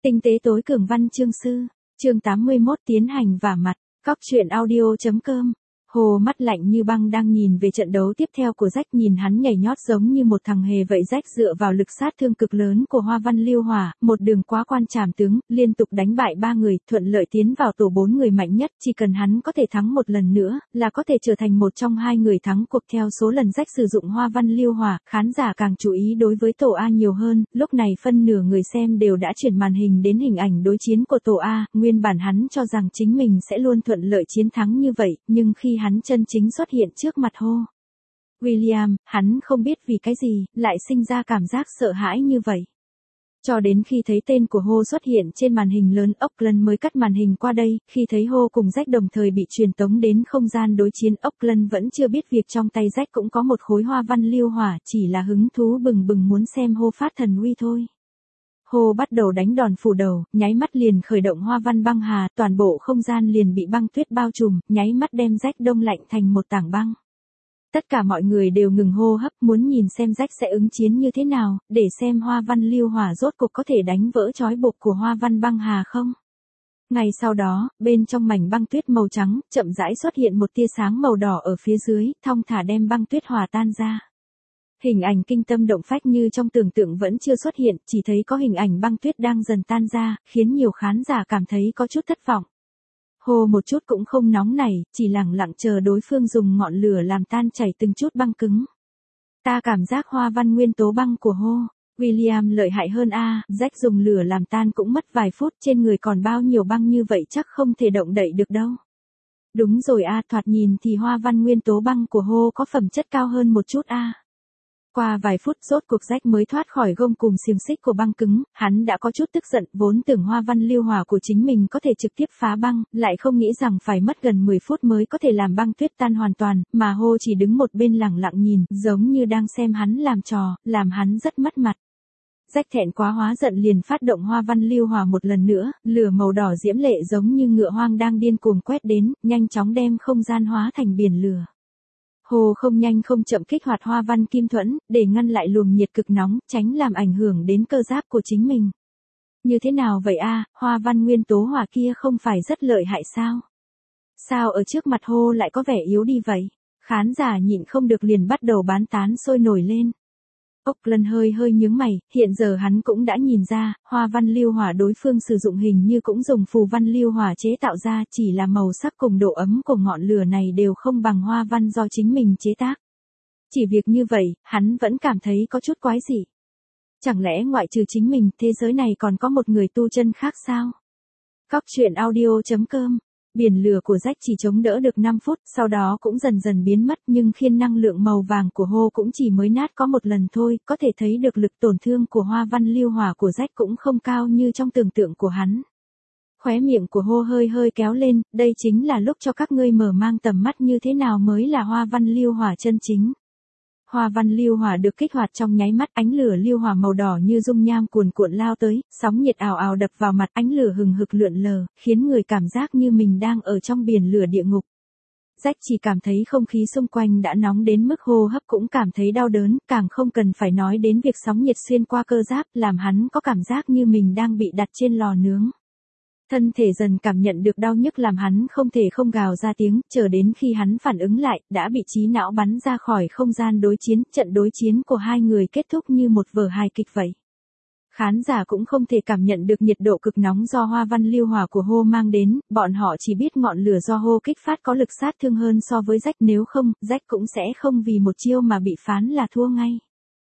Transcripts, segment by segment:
Tinh tế tối cường văn chương sư, chương 81 tiến hành vả mặt, cóc truyện audio.com. Hồ mắt lạnh như băng đang nhìn về trận đấu tiếp theo của Jack, nhìn hắn nhảy nhót giống như một thằng hề vậy. Jack dựa vào lực sát thương cực lớn của Hoa Văn Lưu Hỏa, một đường quá quan trảm tướng, liên tục đánh bại 3 người, thuận lợi tiến vào tổ 4 người mạnh nhất. Chỉ cần hắn có thể thắng một lần nữa, là có thể trở thành một trong 2 người thắng cuộc. Theo số lần Jack sử dụng Hoa Văn Lưu Hỏa, khán giả càng chú ý đối với tổ A nhiều hơn. Lúc này phân nửa người xem đều đã chuyển màn hình đến hình ảnh đối chiến của tổ A. Nguyên bản hắn cho rằng chính mình sẽ luôn thuận lợi chiến thắng như vậy, nhưng khi hắn chân chính xuất hiện trước mặt William, hắn không biết vì cái gì, lại sinh ra cảm giác sợ hãi như vậy. Cho đến khi thấy tên của xuất hiện trên màn hình lớn, Auckland mới cắt màn hình qua đây. Khi thấy cùng Jack đồng thời bị truyền tống đến không gian đối chiến, Auckland vẫn chưa biết việc trong tay Jack cũng có một khối Hoa Văn Lưu Hỏa, chỉ là hứng thú bừng bừng muốn xem phát thần uy thôi. Bắt đầu đánh đòn phủ đầu, nháy mắt liền khởi động Hoa Văn băng hà, toàn bộ không gian liền bị băng tuyết bao trùm, nháy mắt đem Jack đông lạnh thành một tảng băng. Tất cả mọi người đều ngừng hô hấp, muốn nhìn xem Jack sẽ ứng chiến như thế nào, để xem Hoa Văn Lưu Hỏa rốt cuộc có thể đánh vỡ trói buộc của Hoa Văn băng hà không. Ngay sau đó, bên trong mảnh băng tuyết màu trắng, chậm rãi xuất hiện một tia sáng màu đỏ ở phía dưới, thong thả đem băng tuyết hòa tan ra. Hình ảnh kinh tâm động phách như trong tưởng tượng vẫn chưa xuất hiện, chỉ thấy có hình ảnh băng tuyết đang dần tan ra, khiến nhiều khán giả cảm thấy có chút thất vọng. Một chút cũng không nóng nảy, chỉ lặng lặng chờ đối phương dùng ngọn lửa làm tan chảy từng chút băng cứng. Ta cảm giác Hoa Văn nguyên tố băng của William lợi hại hơn a. Jack dùng lửa làm tan cũng mất vài phút, trên người còn bao nhiêu băng như vậy chắc không thể động đậy được đâu. Đúng rồi a, thoạt nhìn thì Hoa Văn nguyên tố băng của có phẩm chất cao hơn một chút a. Qua vài phút rốt cuộc Jack mới thoát khỏi gông cùm xiềng xích của băng cứng, hắn đã có chút tức giận, vốn tưởng Hoa Văn Lưu Hỏa của chính mình có thể trực tiếp phá băng, lại không nghĩ rằng phải mất gần 10 phút mới có thể làm băng tuyết tan hoàn toàn, mà chỉ đứng một bên lặng lặng nhìn, giống như đang xem hắn làm trò, làm hắn rất mất mặt. Jack thẹn quá hóa giận liền phát động Hoa Văn Lưu Hỏa một lần nữa, lửa màu đỏ diễm lệ giống như ngựa hoang đang điên cuồng quét đến, nhanh chóng đem không gian hóa thành biển lửa. Không nhanh không chậm kích hoạt Hoa Văn Kim Thuẫn, để ngăn lại luồng nhiệt cực nóng, tránh làm ảnh hưởng đến cơ giáp của chính mình. Như thế nào vậy a, Hoa Văn nguyên tố hỏa kia không phải rất lợi hại sao? Sao ở trước mặt lại có vẻ yếu đi vậy? Khán giả nhịn không được liền bắt đầu bán tán sôi nổi lên. Auckland hơi nhướng mày, hiện giờ hắn cũng đã nhìn ra, Hoa Văn Lưu Hỏa đối phương sử dụng hình như cũng dùng phù văn lưu hỏa chế tạo ra, chỉ là màu sắc cùng độ ấm của ngọn lửa này đều không bằng Hoa Văn do chính mình chế tác. Chỉ việc như vậy, hắn vẫn cảm thấy có chút quái dị. Chẳng lẽ ngoại trừ chính mình, thế giới này còn có một người tu chân khác sao? Cóc truyện audio.com. Biển lửa của Jack chỉ chống đỡ được 5 phút, sau đó cũng dần dần biến mất, nhưng khiên năng lượng màu vàng của cũng chỉ mới nát có một lần thôi, có thể thấy được lực tổn thương của Hoa Văn Lưu Hỏa của Jack cũng không cao như trong tưởng tượng của hắn. Khóe miệng của hơi kéo lên, đây chính là lúc cho các ngươi mở mang tầm mắt như thế nào mới là Hoa Văn Lưu Hỏa chân chính. Hoa Văn Lưu Hỏa được kích hoạt trong nháy mắt, ánh lửa lưu hỏa màu đỏ như dung nham cuồn cuộn lao tới, sóng nhiệt ào ào đập vào mặt, ánh lửa hừng hực lượn lờ, khiến người cảm giác như mình đang ở trong biển lửa địa ngục. Jack chỉ cảm thấy không khí xung quanh đã nóng đến mức hô hấp cũng cảm thấy đau đớn, càng không cần phải nói đến việc sóng nhiệt xuyên qua cơ giáp, làm hắn có cảm giác như mình đang bị đặt trên lò nướng. Thân thể dần cảm nhận được đau nhức làm hắn không thể không gào ra tiếng, chờ đến khi hắn phản ứng lại, đã bị trí não bắn ra khỏi không gian đối chiến, trận đối chiến của hai người kết thúc như một vở hài kịch vậy. Khán giả cũng không thể cảm nhận được nhiệt độ cực nóng do Hoa Văn Lưu Hỏa của mang đến, bọn họ chỉ biết ngọn lửa do kích phát có lực sát thương hơn so với Jack, nếu không, Jack cũng sẽ không vì một chiêu mà bị phán là thua ngay.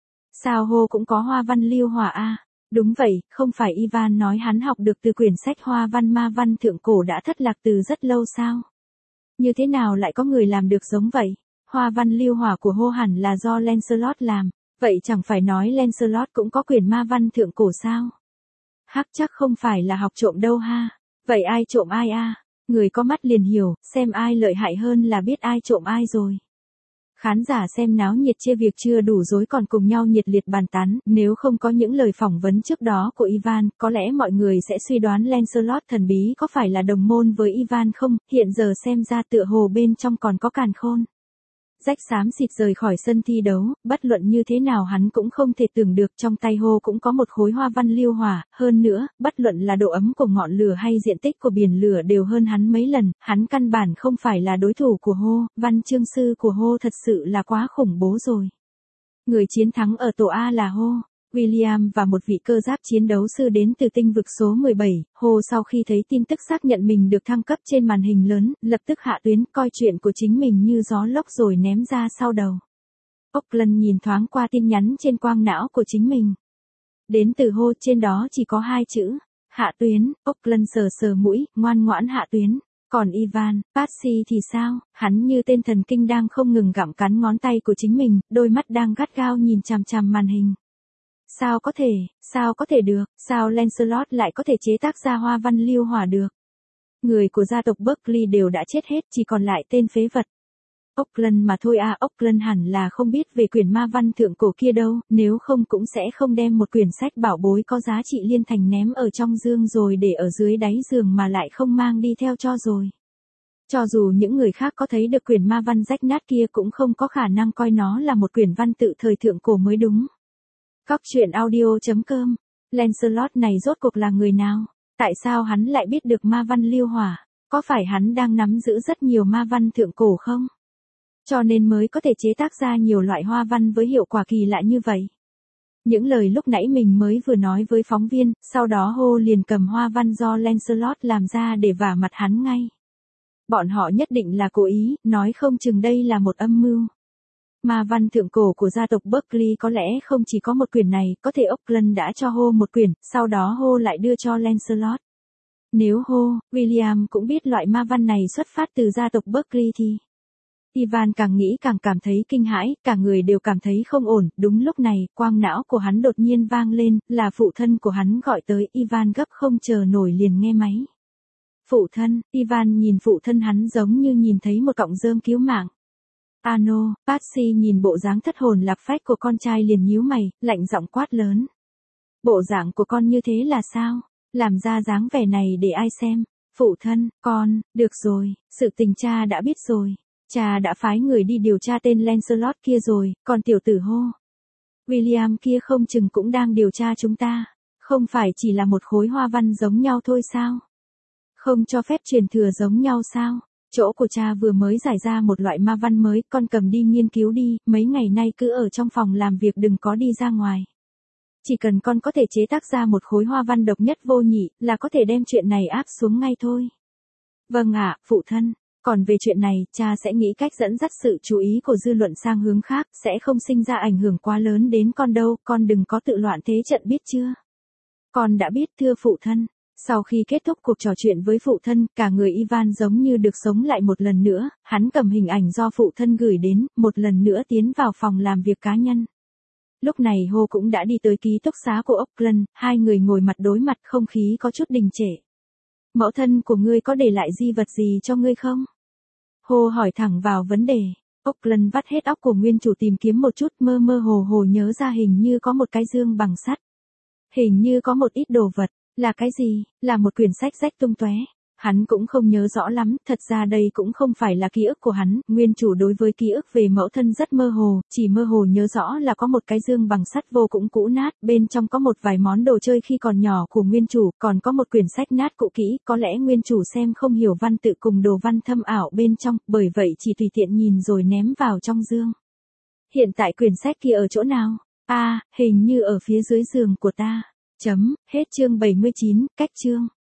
Sao cũng có Hoa Văn Lưu Hỏa a? Đúng vậy, không phải Ivan nói hắn học được từ quyển sách Hoa Văn Ma Văn thượng cổ đã thất lạc từ rất lâu sao? Như thế nào lại có người làm được giống vậy? Hoa Văn Lưu Hỏa của hẳn là do Lancelot làm, vậy chẳng phải nói Lancelot cũng có quyển Ma Văn thượng cổ sao? Chắc không phải là học trộm đâu ha. Vậy ai trộm ai a? Người có mắt liền hiểu, xem ai lợi hại hơn là biết ai trộm ai rồi. Khán giả xem náo nhiệt chê việc chưa đủ dối còn cùng nhau nhiệt liệt bàn tán, nếu không có những lời phỏng vấn trước đó của Ivan, có lẽ mọi người sẽ suy đoán Lancelot thần bí có phải là đồng môn với Ivan không, hiện giờ xem ra tựa hồ bên trong còn có càn khôn. Rách xám xịt rời khỏi sân thi đấu, bất luận như thế nào hắn cũng không thể tưởng được trong tay Hô cũng có một khối hoa văn liêu hỏa, hơn nữa, bất luận là độ ấm của ngọn lửa hay diện tích của biển lửa đều hơn hắn mấy lần, hắn căn bản không phải là đối thủ của Hô, văn chương sư của Hô thật sự là quá khủng bố rồi. Người chiến thắng ở tổ A là Hô. William và một vị cơ giáp chiến đấu sư đến từ tinh vực số 17, Hồ sau khi thấy tin tức xác nhận mình được thăng cấp trên màn hình lớn, lập tức hạ tuyến coi chuyện của chính mình như gió lốc rồi ném ra sau đầu. Auckland nhìn thoáng qua tin nhắn trên quang não của chính mình. Đến từ Hồ, trên đó chỉ có 2 chữ, hạ tuyến. Auckland sờ sờ mũi, ngoan ngoãn hạ tuyến. Còn Ivan, Patsy thì sao, hắn như tên thần kinh đang không ngừng gặm cắn ngón tay của chính mình, đôi mắt đang gắt gao nhìn chằm chằm màn hình. Sao có thể được, sao Lancelot lại có thể chế tác ra hoa văn liêu hỏa được? Người của gia tộc Berkeley đều đã chết hết, chỉ còn lại tên phế vật. Auckland mà thôi à, Auckland hẳn là không biết về quyển ma văn thượng cổ kia đâu, nếu không cũng sẽ không đem một quyển sách bảo bối có giá trị liên thành ném ở trong giường rồi để ở dưới đáy giường mà lại không mang đi theo cho rồi. Cho dù những người khác có thấy được quyển ma văn rách nát kia cũng không có khả năng coi nó là một quyển văn tự thời thượng cổ mới đúng. Cóc truyện audio.com. Lancelot này rốt cuộc là người nào? Tại sao hắn lại biết được ma văn liêu hỏa? Có phải hắn đang nắm giữ rất nhiều ma văn thượng cổ không? Cho nên mới có thể chế tác ra nhiều loại hoa văn với hiệu quả kỳ lạ như vậy. Những lời lúc nãy mình mới vừa nói với phóng viên, sau đó Hô liền cầm hoa văn do Lancelot làm ra để vả mặt hắn ngay. Bọn họ nhất định là cố ý, nói không chừng đây là một âm mưu. Ma văn thượng cổ của gia tộc Berkeley có lẽ không chỉ có một quyển này, có thể Auckland đã cho Hô một quyển, sau đó Hô lại đưa cho Lancelot. Nếu Hô, William cũng biết loại ma văn này xuất phát từ gia tộc Berkeley thì... Ivan càng nghĩ càng cảm thấy kinh hãi, cả người đều cảm thấy không ổn, đúng lúc này, quang não của hắn đột nhiên vang lên, là phụ thân của hắn gọi tới, Ivan gấp không chờ nổi liền nghe máy. Phụ thân, Ivan nhìn phụ thân hắn giống như nhìn thấy một cọng rơm cứu mạng. Ano, Patsy nhìn bộ dáng thất hồn lạc phách của con trai liền nhíu mày, lạnh giọng quát lớn. Bộ dạng của con như thế là sao? Làm ra dáng vẻ này để ai xem? Phụ thân, con, được rồi, sự tình cha đã biết rồi. Cha đã phái người đi điều tra tên Lancelot kia rồi, còn tiểu tử Hô. William kia không chừng cũng đang điều tra chúng ta. Không phải chỉ là một khối hoa văn giống nhau thôi sao? Không cho phép truyền thừa giống nhau sao? Chỗ của cha vừa mới giải ra một loại ma văn mới, con cầm đi nghiên cứu đi, mấy ngày nay cứ ở trong phòng làm việc đừng có đi ra ngoài. Chỉ cần con có thể chế tác ra một khối hoa văn độc nhất vô nhị, là có thể đem chuyện này áp xuống ngay thôi. Vâng ạ, phụ thân. Còn về chuyện này, cha sẽ nghĩ cách dẫn dắt sự chú ý của dư luận sang hướng khác, sẽ không sinh ra ảnh hưởng quá lớn đến con đâu, con đừng có tự loạn thế trận biết chưa? Con đã biết thưa phụ thân. Sau khi kết thúc cuộc trò chuyện với phụ thân, cả người Ivan giống như được sống lại một lần nữa, hắn cầm hình ảnh do phụ thân gửi đến, một lần nữa tiến vào phòng làm việc cá nhân. Lúc này Hô cũng đã đi tới ký túc xá của Auckland, hai người ngồi mặt đối mặt, không khí có chút đình trệ. Mẫu thân của ngươi có để lại di vật gì cho ngươi không? Hô hỏi thẳng vào vấn đề. Auckland vắt hết óc của nguyên chủ tìm kiếm một chút, mơ mơ hồ hồ nhớ ra hình như có một cái dương bằng sắt. Hình như có một ít đồ vật. Là cái gì? Là một quyển sách rách tung tóe. Hắn cũng không nhớ rõ lắm, thật ra đây cũng không phải là ký ức của hắn, nguyên chủ đối với ký ức về mẫu thân rất mơ hồ, chỉ mơ hồ nhớ rõ là có một cái dương bằng sắt vô cũng cũ nát, bên trong có một vài món đồ chơi khi còn nhỏ của nguyên chủ, còn có một quyển sách nát cũ kỹ, có lẽ nguyên chủ xem không hiểu văn tự cùng đồ văn thâm ảo bên trong, bởi vậy chỉ tùy tiện nhìn rồi ném vào trong dương. Hiện tại quyển sách kia ở chỗ nào? Hình như ở phía dưới giường của ta. Hết chương 79, cách chương.